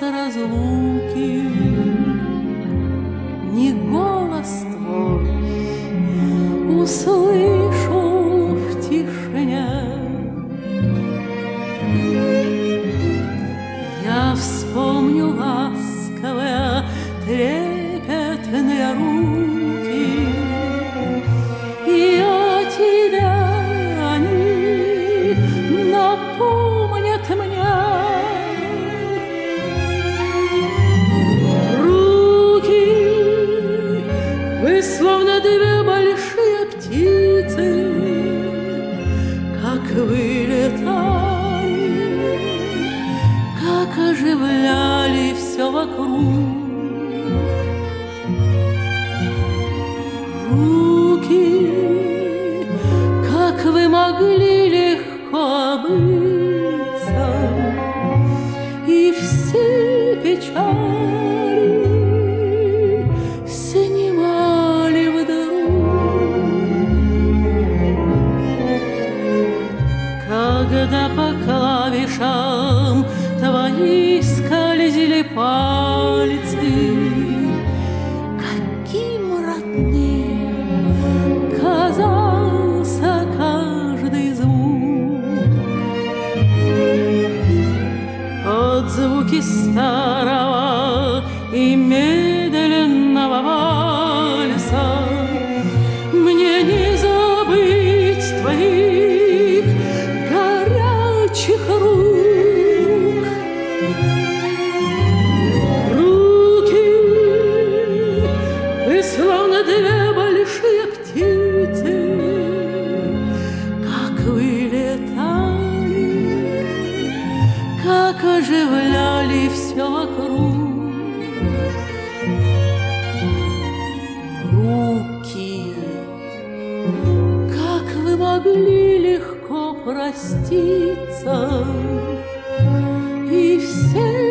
разлуки, ни голос твой услышу в тишине. Я вспомню ласковые трепетные руки, и о тебе они напомнят мне. Руки, вы словно две большие птицы, как вылетали, как оживляли все вокруг. Руки, как вы могли легко обыться, и все печали снимали вдруг. Когда по клавишам твои скользили пальцы, каким родным казался каждый звук. Под звуки старого и медленного вальса мне не забыть твоих горячих рук. Руки, вы словно две большие птицы, как вылетали, как оживляли все вокруг. Руки, как вы могли легко проститься, и все